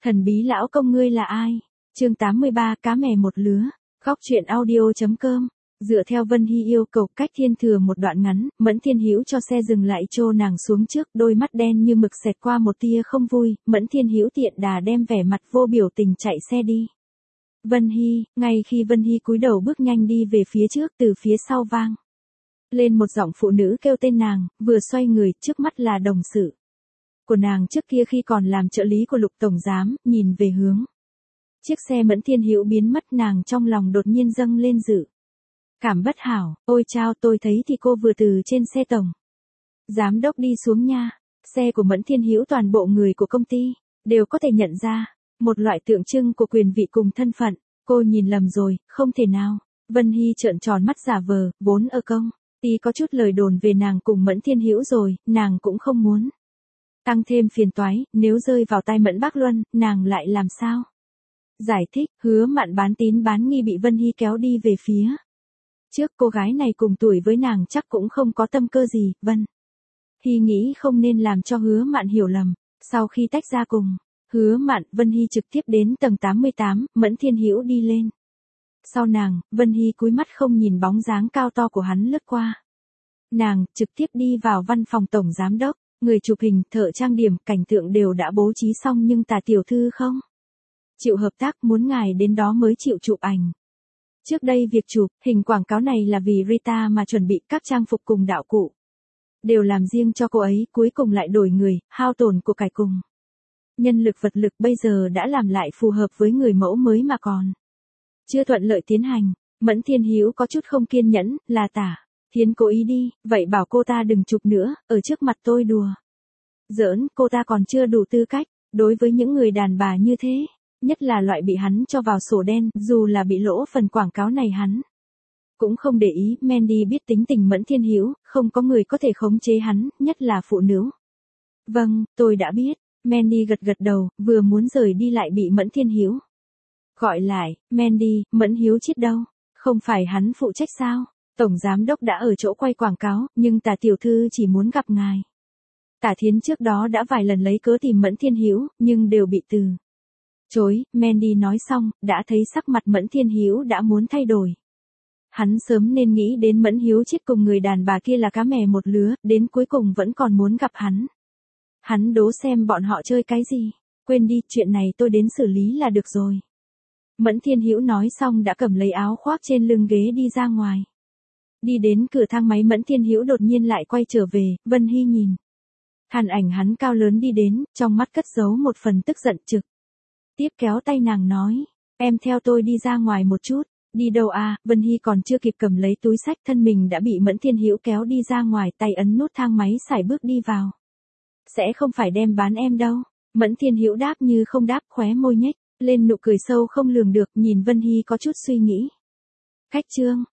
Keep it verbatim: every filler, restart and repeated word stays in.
Thần bí lão công ngươi là ai? Chương tám mươi ba cá mè một lứa. Góc truyện audio.com. Dựa theo Vân Hy yêu cầu cách Thiên Thừa một đoạn ngắn, Mẫn Thiên Hữu cho xe dừng lại trô nàng xuống trước, đôi mắt đen như mực xẹt qua một tia không vui, Mẫn Thiên Hữu tiện đà đem vẻ mặt vô biểu tình chạy xe đi. Vân Hy, ngay khi Vân Hy cúi đầu bước nhanh đi về phía trước, từ phía sau vang lên một giọng phụ nữ kêu tên nàng, vừa xoay người, trước mắt là đồng sự của nàng trước kia khi còn làm trợ lý của Lục tổng giám, nhìn về hướng chiếc xe Mẫn Thiên Hữu biến mất, nàng trong lòng đột nhiên dâng lên dự cảm bất hảo. Ôi chao, tôi thấy thì cô vừa từ trên xe tổng giám đốc đi xuống nha. Xe của Mẫn Thiên Hữu toàn bộ người của công ty đều có thể nhận ra, một loại tượng trưng của quyền vị cùng thân phận. Cô nhìn lầm rồi, không thể nào. Vân Hy trợn tròn mắt giả vờ, vốn ở công ty có chút lời đồn về nàng cùng Mẫn Thiên Hữu rồi, nàng cũng không muốn tăng thêm phiền toái, nếu rơi vào tay Mẫn Bác Luân, nàng lại làm sao? Giải thích, Hứa Mạn bán tín bán nghi bị Vân Hy kéo đi về phía trước, cô gái này cùng tuổi với nàng chắc cũng không có tâm cơ gì. Vân Hy nghĩ không nên làm cho Hứa Mạn hiểu lầm. Sau khi tách ra cùng Hứa Mạn, Vân Hy trực tiếp đến tầng tám mươi tám, Mẫn Thiên Hữu đi lên sau nàng, Vân Hy cúi mắt không nhìn bóng dáng cao to của hắn lướt qua nàng, trực tiếp đi vào văn phòng tổng giám đốc. Người chụp hình, thợ trang điểm, cảnh tượng đều đã bố trí xong nhưng Tả tiểu thư không chịu hợp tác, muốn ngài đến đó mới chịu chụp ảnh. Trước đây việc chụp hình quảng cáo này là vì Rita mà chuẩn bị, các trang phục cùng đạo cụ đều làm riêng cho cô ấy, cuối cùng lại đổi người, hao tổn của cải cùng nhân lực vật lực, bây giờ đã làm lại phù hợp với người mẫu mới mà còn chưa thuận lợi tiến hành. Mẫn Thiên Hữu có chút không kiên nhẫn, là Tả Thiến cố ý đi, vậy bảo cô ta đừng chụp nữa, ở trước mặt tôi đùa giỡn, cô ta còn chưa đủ tư cách đối với những người đàn bà như thế, nhất là loại bị hắn cho vào sổ đen, dù là bị lỗ phần quảng cáo này hắn cũng không để ý. Mandy biết tính tình Mẫn Thiên Hữu, không có người có thể khống chế hắn, nhất là phụ nữ. Vâng, tôi đã biết. Mandy gật gật đầu, vừa muốn rời đi lại bị Mẫn Thiên Hữu gọi lại. Mandy, Mẫn Hiếu chết đâu? Không phải hắn phụ trách sao? Tổng giám đốc đã ở chỗ quay quảng cáo, nhưng Tả tiểu thư chỉ muốn gặp ngài. Tả Thiến trước đó đã vài lần lấy cớ tìm Mẫn Thiên Hữu, nhưng đều bị từ chối. Mandy nói xong, đã thấy sắc mặt Mẫn Thiên Hữu đã muốn thay đổi. Hắn sớm nên nghĩ đến Mẫn Hiếu chết cùng người đàn bà kia là cá mè một lứa, đến cuối cùng vẫn còn muốn gặp hắn. Hắn đố xem bọn họ chơi cái gì. Quên đi, chuyện này tôi đến xử lý là được rồi. Mẫn Thiên Hữu nói xong đã cầm lấy áo khoác trên lưng ghế đi ra ngoài. Đi đến cửa thang máy, Mẫn Thiên Hữu đột nhiên lại quay trở về. Vân Hy nhìn hàn ảnh hắn cao lớn đi đến, trong mắt cất giấu một phần tức giận, trực tiếp kéo tay nàng nói, em theo tôi đi ra ngoài một chút. Đi đâu à? Vân Hy còn chưa kịp cầm lấy túi xách, thân mình đã bị Mẫn Thiên Hữu kéo đi ra ngoài, tay ấn nút thang máy sải bước đi vào. Sẽ không phải đem bán em đâu. Mẫn Thiên Hữu đáp như không đáp, khóe môi nhếch lên nụ cười sâu không lường được, nhìn Vân Hy có chút suy nghĩ. Khách trương,